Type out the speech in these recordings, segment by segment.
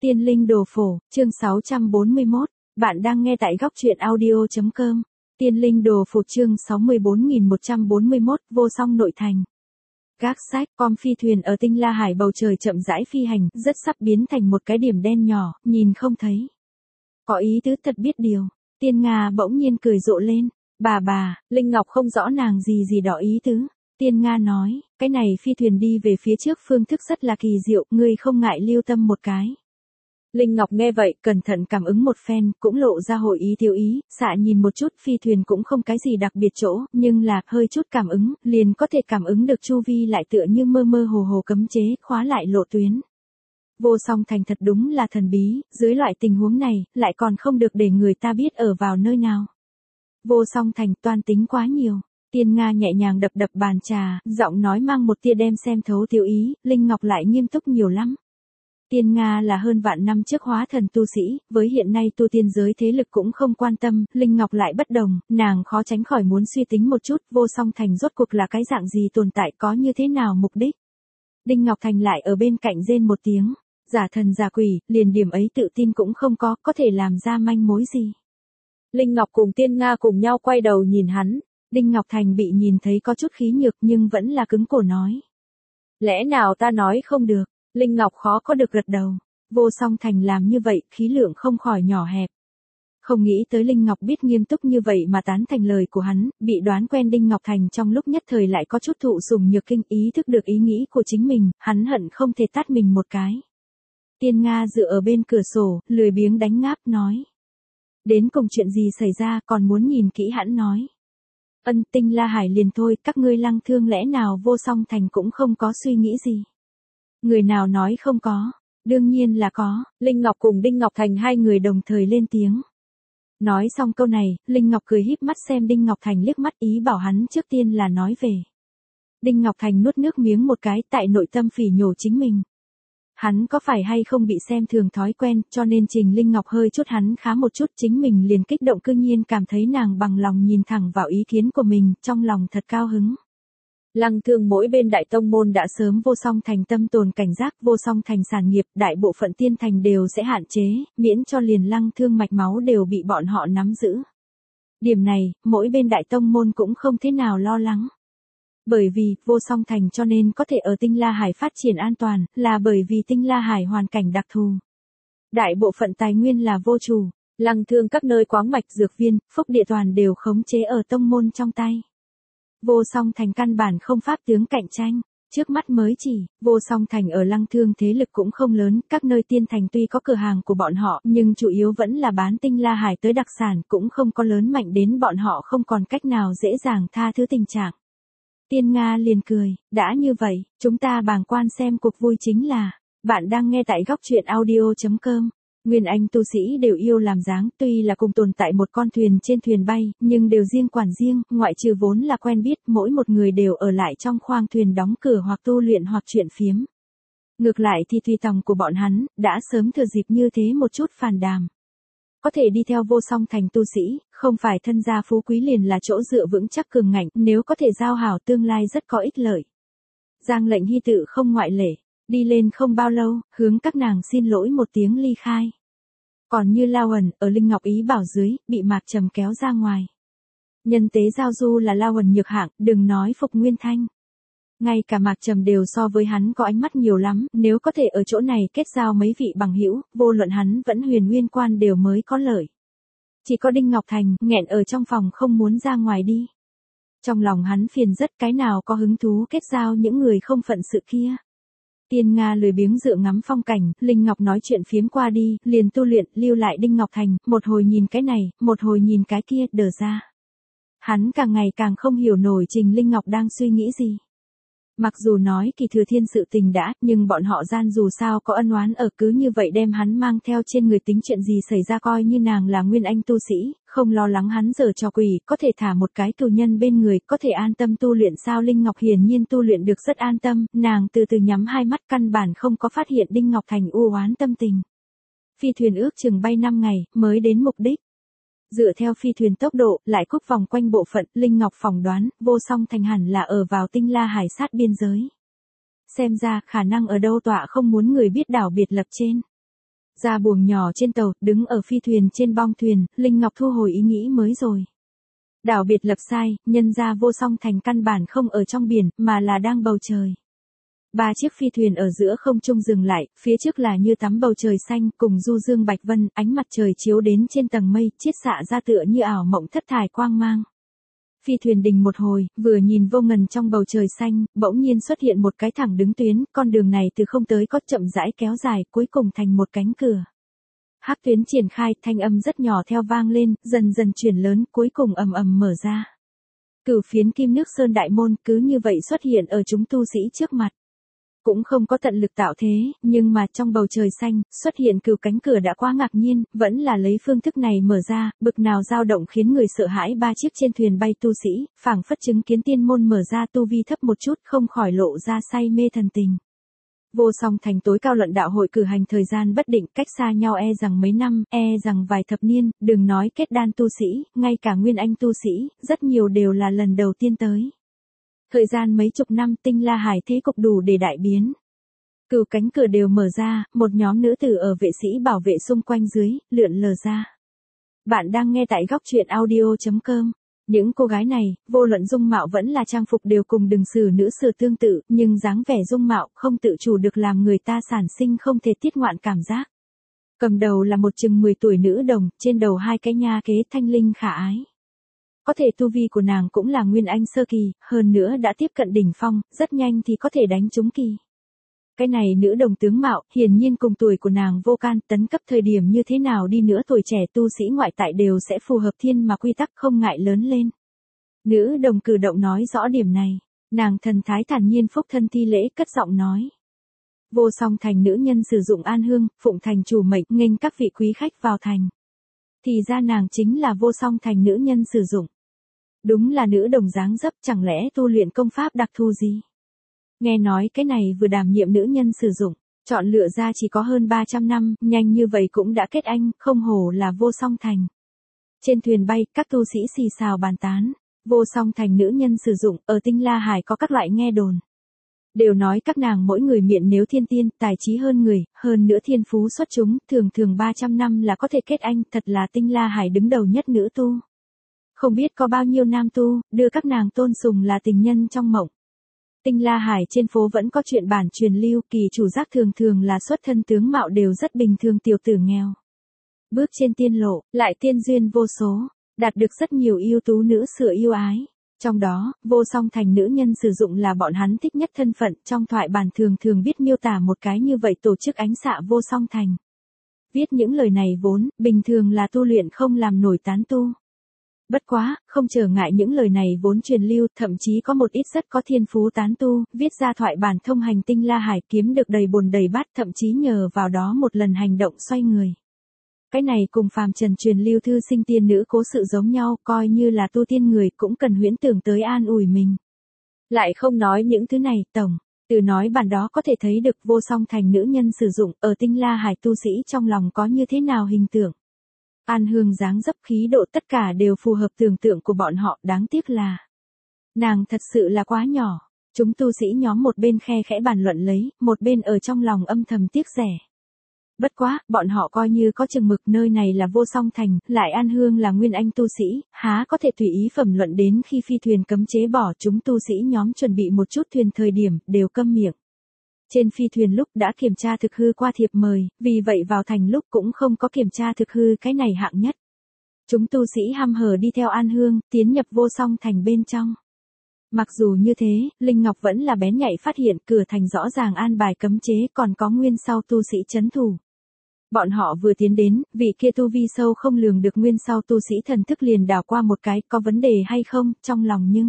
Tiên linh đồ phổ, chương 641, bạn đang nghe tại góc truyện audio.com. Tiên linh đồ phổ chương 64141, vô song nội thành. Gác sách, com phi thuyền ở Tinh La Hải bầu trời chậm rãi phi hành, rất sắp biến thành một cái điểm đen nhỏ, nhìn không thấy. Có ý tứ thật biết điều, Tiên Nga bỗng nhiên cười rộ lên, bà, Linh Ngọc không rõ nàng gì đó ý tứ. Tiên Nga nói, cái này phi thuyền đi về phía trước phương thức rất là kỳ diệu, ngươi không ngại lưu tâm một cái. Linh Ngọc nghe vậy, cẩn thận cảm ứng một phen, cũng lộ ra hội ý thiếu ý, xạ nhìn một chút phi thuyền cũng không cái gì đặc biệt chỗ, nhưng là, hơi chút cảm ứng, liền có thể cảm ứng được chu vi lại tựa như mơ mơ hồ cấm chế, khóa lại lộ tuyến. Vô song thành thật đúng là thần bí, dưới loại tình huống này, lại còn không được để người ta biết ở vào nơi nào. Vô song thành toan tính quá nhiều. Tiên Nga nhẹ nhàng đập bàn trà, giọng nói mang một tia đem xem thấu thiếu ý, Linh Ngọc lại nghiêm túc nhiều lắm. Tiên Nga là hơn vạn năm trước hóa thần tu sĩ, với hiện nay tu tiên giới thế lực cũng không quan tâm, Linh Ngọc lại bất đồng, nàng khó tránh khỏi muốn suy tính một chút, vô song thành rốt cuộc là cái dạng gì tồn tại có như thế nào mục đích. Đinh Ngọc Thành lại ở bên cạnh rên một tiếng, giả thần giả quỷ, liền điểm ấy tự tin cũng không có thể làm ra manh mối gì. Linh Ngọc cùng Tiên Nga cùng nhau quay đầu nhìn hắn. Đinh Ngọc Thành bị nhìn thấy có chút khí nhược nhưng vẫn là cứng cổ nói. Lẽ nào ta nói không được, Linh Ngọc khó có được gật đầu. Vô song thành làm như vậy, khí lượng không khỏi nhỏ hẹp. Không nghĩ tới Linh Ngọc biết nghiêm túc như vậy mà tán thành lời của hắn, bị đoán quen Đinh Ngọc Thành trong lúc nhất thời lại có chút thụ sủng nhược kinh, ý thức được ý nghĩ của chính mình, hắn hận không thể tát mình một cái. Tiên Nga dựa ở bên cửa sổ, lười biếng đánh ngáp nói. Đến cùng chuyện gì xảy ra còn muốn nhìn kỹ hãn nói. Tinh La Hải liền thôi, các ngươi Lăng Thương lẽ nào vô song thành cũng không có suy nghĩ gì. Người nào nói không có, đương nhiên là có, Linh Ngọc cùng Đinh Ngọc Thành hai người đồng thời lên tiếng. Nói xong câu này, Linh Ngọc cười híp mắt xem Đinh Ngọc Thành liếc mắt ý bảo hắn trước tiên là nói về. Đinh Ngọc Thành nuốt nước miếng một cái tại nội tâm phỉ nhổ chính mình. Hắn có phải hay không bị xem thường thói quen, cho nên Trình Linh Ngọc hơi chút hắn khá một chút chính mình liền kích động cư nhiên cảm thấy nàng bằng lòng nhìn thẳng vào ý kiến của mình, trong lòng thật cao hứng. Lăng Thương mỗi bên đại tông môn đã sớm vô song thành tâm tồn cảnh giác, vô song thành sản nghiệp, đại bộ phận tiên thành đều sẽ hạn chế, miễn cho liền Lăng Thương mạch máu đều bị bọn họ nắm giữ. Điểm này, mỗi bên đại tông môn cũng không thế nào lo lắng. Bởi vì, vô song thành cho nên có thể ở Tinh La Hải phát triển an toàn, là bởi vì Tinh La Hải hoàn cảnh đặc thù. Đại bộ phận tài nguyên là vô chủ, Lăng Thương các nơi khoáng mạch dược viên, phúc địa toàn đều khống chế ở tông môn trong tay. Vô song thành căn bản không pháp tướng cạnh tranh, trước mắt mới chỉ, vô song thành ở Lăng Thương thế lực cũng không lớn, các nơi tiên thành tuy có cửa hàng của bọn họ nhưng chủ yếu vẫn là bán Tinh La Hải tới đặc sản cũng không có lớn mạnh đến bọn họ không còn cách nào dễ dàng tha thứ tình trạng. Tiên Nga liền cười, đã như vậy, chúng ta bàng quan xem cuộc vui chính là, bạn đang nghe tại góc truyện audio.com. Nguyên Anh tu sĩ đều yêu làm dáng, tuy là cùng tồn tại một con thuyền trên thuyền bay, nhưng đều riêng quản riêng, ngoại trừ vốn là quen biết, mỗi một người đều ở lại trong khoang thuyền đóng cửa hoặc tu luyện hoặc chuyện phiếm. Ngược lại thì tùy tòng của bọn hắn, đã sớm thừa dịp như thế một chút phàn đàm. Có thể đi theo vô song thành tu sĩ, không phải thân gia phú quý liền là chỗ dựa vững chắc cường ngạnh, nếu có thể giao hảo tương lai rất có ích lợi. Giang Lệnh Hy tự không ngoại lệ, đi lên không bao lâu, hướng các nàng xin lỗi một tiếng ly khai. Còn như Lao Ẩn, ở Linh Ngọc ý bảo dưới, bị Mạc Trầm kéo ra ngoài. Nhân tế giao du là Lao Ẩn nhược hạng, đừng nói Phục Nguyên Thanh. Ngay cả Mạc Trầm đều so với hắn có ánh mắt nhiều lắm, nếu có thể ở chỗ này kết giao mấy vị bằng hữu, vô luận hắn vẫn Huyền Nguyên Quan đều mới có lợi. Chỉ có Đinh Ngọc Thành, nghẹn ở trong phòng không muốn ra ngoài đi. Trong lòng hắn phiền rất, cái nào có hứng thú kết giao những người không phận sự kia. Tiên Nga lười biếng dựa ngắm phong cảnh, Linh Ngọc nói chuyện phiếm qua đi, liền tu luyện, lưu lại Đinh Ngọc Thành, một hồi nhìn cái này, một hồi nhìn cái kia, đờ ra. Hắn càng ngày càng không hiểu nổi Trình Linh Ngọc đang suy nghĩ gì. Mặc dù nói Kỳ Thừa Thiên sự tình đã, nhưng bọn họ gian dù sao có ân oán ở, cứ như vậy đem hắn mang theo trên người, tính chuyện gì xảy ra coi như nàng là Nguyên Anh tu sĩ, không lo lắng hắn giở trò quỷ, có thể thả một cái cừu nhân bên người, có thể an tâm tu luyện sao. Linh Ngọc hiển nhiên tu luyện được rất an tâm, nàng từ từ nhắm hai mắt căn bản không có phát hiện Đinh Ngọc Thành u oán tâm tình. Phi thuyền ước chừng bay 5 ngày, mới đến mục đích. Dựa theo phi thuyền tốc độ, lại cúc vòng quanh bộ phận, Linh Ngọc phỏng đoán, vô song thành hẳn là ở vào Tinh La Hải sát biên giới. Xem ra, khả năng ở đâu tọa không muốn người biết đảo biệt lập trên. Ra buồng nhỏ trên tàu, đứng ở phi thuyền trên bong thuyền, Linh Ngọc thu hồi ý nghĩ mới rồi. Đảo biệt lập sai, nhân ra Vô Song Thành căn bản không ở trong biển, mà là đang bầu trời. 3 chiếc phi thuyền ở giữa không trung dừng lại, phía trước là như tắm bầu trời xanh, cùng du dương bạch vân, ánh mặt trời chiếu đến trên tầng mây, chiết xạ ra tựa như ảo mộng thất thải quang mang. Phi thuyền đình một hồi, vừa nhìn vô ngần trong bầu trời xanh, bỗng nhiên xuất hiện một cái thẳng đứng tuyến, con đường này từ không tới có chậm rãi kéo dài, cuối cùng thành một cánh cửa. Hắc tuyến triển khai, thanh âm rất nhỏ theo vang lên, dần dần chuyển lớn, cuối cùng ầm ầm mở ra. Cửu phiến kim nước sơn đại môn cứ như vậy xuất hiện ở chúng tu sĩ trước mặt. Cũng không có tận lực tạo thế, nhưng mà trong bầu trời xanh, xuất hiện cửu cánh cửa đã quá ngạc nhiên, vẫn là lấy phương thức này mở ra, bực nào dao động khiến người sợ hãi. 3 chiếc trên thuyền bay tu sĩ, phảng phất chứng kiến tiên môn mở ra tu vi thấp một chút, không khỏi lộ ra say mê thần tình. Vô Song Thành tối cao luận đạo hội cử hành thời gian bất định, cách xa nhau rằng mấy năm, rằng vài thập niên, đừng nói kết đan tu sĩ, ngay cả nguyên anh tu sĩ, rất nhiều đều là lần đầu tiên tới. Thời gian mấy chục năm, Tinh La Hải thế cục đủ để đại biến. Cửu cánh cửa đều mở ra, một nhóm nữ tử ở vệ sĩ bảo vệ xung quanh dưới, lượn lờ ra. Bạn đang nghe tại góc truyện audio.com. Những cô gái này, vô luận dung mạo vẫn là trang phục đều cùng Đường Sử nữ sử tương tự, nhưng dáng vẻ dung mạo không tự chủ được làm người ta sản sinh không thể tiết ngoạn cảm giác. Cầm đầu là một chừng 10 tuổi nữ đồng, trên đầu 2 cái nha kế thanh linh khả ái. Có thể tu vi của nàng cũng là nguyên anh sơ kỳ, hơn nữa đã tiếp cận đỉnh phong, rất nhanh thì có thể đánh trúng kỳ. Cái này nữ đồng tướng mạo, hiển nhiên cùng tuổi của nàng vô can, tấn cấp thời điểm như thế nào đi nữa tuổi trẻ tu sĩ ngoại tại đều sẽ phù hợp thiên mà quy tắc không ngại lớn lên. Nữ đồng cử động nói rõ điểm này, nàng thần thái thản nhiên phúc thân thi lễ cất giọng nói. Vô Song Thành nữ nhân sử dụng an hương, phụng thành chủ mệnh nghênh các vị quý khách vào thành. Thì ra nàng chính là Vô Song Thành nữ nhân sử dụng. Đúng là nữ đồng dáng dấp, chẳng lẽ tu luyện công pháp đặc thù gì? Nghe nói cái này vừa đảm nhiệm nữ nhân sử dụng, chọn lựa ra chỉ có hơn 300 năm, nhanh như vậy cũng đã kết anh, không hổ là Vô Song Thành. Trên thuyền bay, các tu sĩ xì xào bàn tán. Vô Song Thành nữ nhân sử dụng, ở Tinh La Hải có các loại nghe đồn. Đều nói các nàng mỗi người miệng nếu thiên tiên, tài trí hơn người, hơn nữa thiên phú xuất chúng, thường 300 năm là có thể kết anh, thật là Tinh La Hải đứng đầu nhất nữ tu. Không biết có bao nhiêu nam tu, đưa các nàng tôn sùng là tình nhân trong mộng. Tinh La Hải trên phố vẫn có chuyện bản truyền lưu, kỳ chủ giác thường là xuất thân tướng mạo đều rất bình thường tiểu tử nghèo. Bước trên tiên lộ, lại tiên duyên vô số, đạt được rất nhiều yêu tú nữ sửa yêu ái. Trong đó, Vô Song Thành nữ nhân sử dụng là bọn hắn thích nhất thân phận, trong thoại bản thường biết miêu tả một cái như vậy tổ chức ánh xạ Vô Song Thành. Viết những lời này vốn, bình thường là tu luyện không làm nổi tán tu. Bất quá, không trở ngại những lời này vốn truyền lưu, thậm chí có một ít rất có thiên phú tán tu, viết ra thoại bản thông hành Tinh La Hải kiếm được đầy bồn đầy bát, thậm chí nhờ vào đó một lần hành động xoay người. Cái này cùng phàm trần truyền lưu thư sinh tiên nữ cố sự giống nhau, coi như là tu tiên người cũng cần huyễn tưởng tới an ủi mình. Lại không nói những thứ này, tổng, từ nói bản đó có thể thấy được Vô Song Thành nữ nhân sử dụng ở Tinh La Hải tu sĩ trong lòng có như thế nào hình tượng. An hương dáng dấp khí độ tất cả đều phù hợp tưởng tượng của bọn họ, đáng tiếc là nàng thật sự là quá nhỏ. Chúng tu sĩ nhóm một bên khe khẽ bàn luận lấy, một bên ở trong lòng âm thầm tiếc rẻ. Bất quá, bọn họ coi như có chừng mực, nơi này là Vô Song Thành, lại An Hương là nguyên anh tu sĩ, há có thể tùy ý phẩm luận đến khi phi thuyền cấm chế bỏ. Chúng tu sĩ nhóm chuẩn bị một chút thuyền thời điểm, đều câm miệng. Trên phi thuyền lúc đã kiểm tra thực hư qua thiệp mời, vì vậy vào thành lúc cũng không có kiểm tra thực hư, cái này hạng nhất. Chúng tu sĩ hăm hở đi theo An Hương, tiến nhập Vô Song Thành bên trong. Mặc dù như thế, Linh Ngọc vẫn là bén nhạy phát hiện cửa thành rõ ràng an bài cấm chế, còn có nguyên sau tu sĩ trấn thủ. Bọn họ vừa tiến đến, vị kia tu vi sâu không lường được nguyên sau tu sĩ thần thức liền đảo qua một cái, có vấn đề hay không, trong lòng nhưng.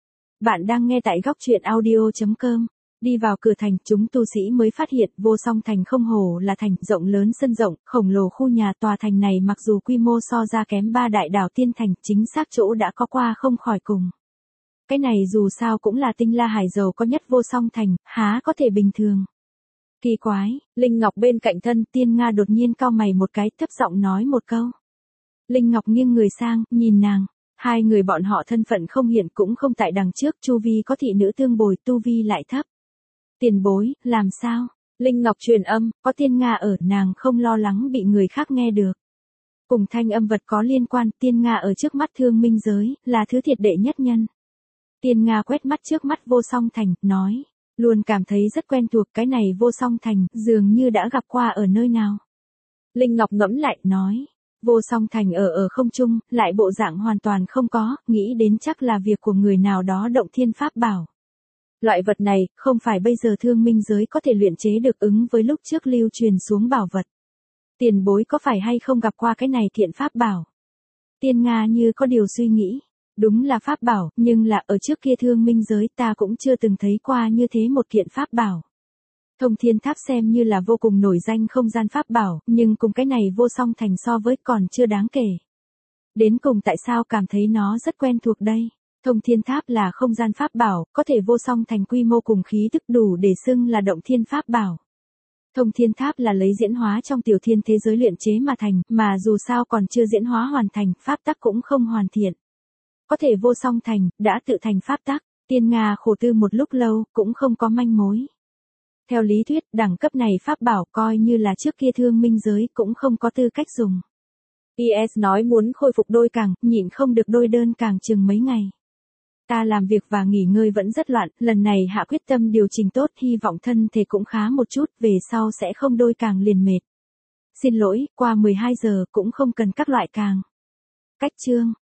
Bạn đang nghe tại góc truyện audio.com. Đi vào cửa thành, chúng tu sĩ mới phát hiện Vô Song Thành không hổ là thành, rộng lớn sân rộng, khổng lồ khu nhà. Tòa thành này mặc dù quy mô so ra kém 3 đại đảo tiên thành, chính xác chỗ đã có qua không khỏi cùng. Cái này dù sao cũng là Tinh La Hải giàu có nhất Vô Song Thành, há có thể bình thường. Kỳ quái, Linh Ngọc bên cạnh thân Tiên Nga đột nhiên cau mày một cái, thấp giọng nói một câu. Linh Ngọc nghiêng người sang, nhìn nàng. Hai người bọn họ thân phận không hiện cũng không tại đằng trước, chu vi có thị nữ tương bồi, tu vi lại thấp. Tiền bối, làm sao? Linh Ngọc truyền âm, có Tiên Nga ở, nàng không lo lắng bị người khác nghe được. Cùng thanh âm vật có liên quan, Tiên Nga ở trước mắt thương minh giới, là thứ thiệt đệ nhất nhân. Tiên Nga quét mắt trước mắt Vô Song Thành, nói, luôn cảm thấy rất quen thuộc, cái này Vô Song Thành, dường như đã gặp qua ở nơi nào. Linh Ngọc ngẫm lại, nói, Vô Song Thành ở không trung, lại bộ dạng hoàn toàn không có, nghĩ đến chắc là việc của người nào đó động thiên pháp bảo. Loại vật này, không phải bây giờ thương minh giới có thể luyện chế được, ứng với lúc trước lưu truyền xuống bảo vật. Tiền bối có phải hay không gặp qua cái này thiện pháp bảo? Tiên Nga như có điều suy nghĩ. Đúng là pháp bảo, nhưng là ở trước kia thương minh giới ta cũng chưa từng thấy qua như thế một kiện pháp bảo. Thông Thiên Tháp xem như là vô cùng nổi danh không gian pháp bảo, nhưng cùng cái này Vô Song Thành so với còn chưa đáng kể. Đến cùng tại sao cảm thấy nó rất quen thuộc đây? Thông Thiên Tháp là không gian pháp bảo, có thể Vô Song Thành quy mô cùng khí tức đủ để xưng là động thiên pháp bảo. Thông Thiên Tháp là lấy diễn hóa trong tiểu thiên thế giới luyện chế mà thành, mà dù sao còn chưa diễn hóa hoàn thành, pháp tắc cũng không hoàn thiện. Có thể Vô Song Thành, đã tự thành pháp tắc, Tiên Nga khổ tư một lúc lâu, cũng không có manh mối. Theo lý thuyết, đẳng cấp này pháp bảo coi như là trước kia thương minh giới cũng không có tư cách dùng. PS nói muốn khôi phục đôi càng, nhịn không được đôi đơn càng chừng mấy ngày. Ta làm việc và nghỉ ngơi vẫn rất loạn, lần này hạ quyết tâm điều chỉnh tốt, hy vọng thân thể cũng khá một chút, về sau sẽ không đôi càng liền mệt. Xin lỗi, qua 12 giờ cũng không cần các loại càng. Cách chương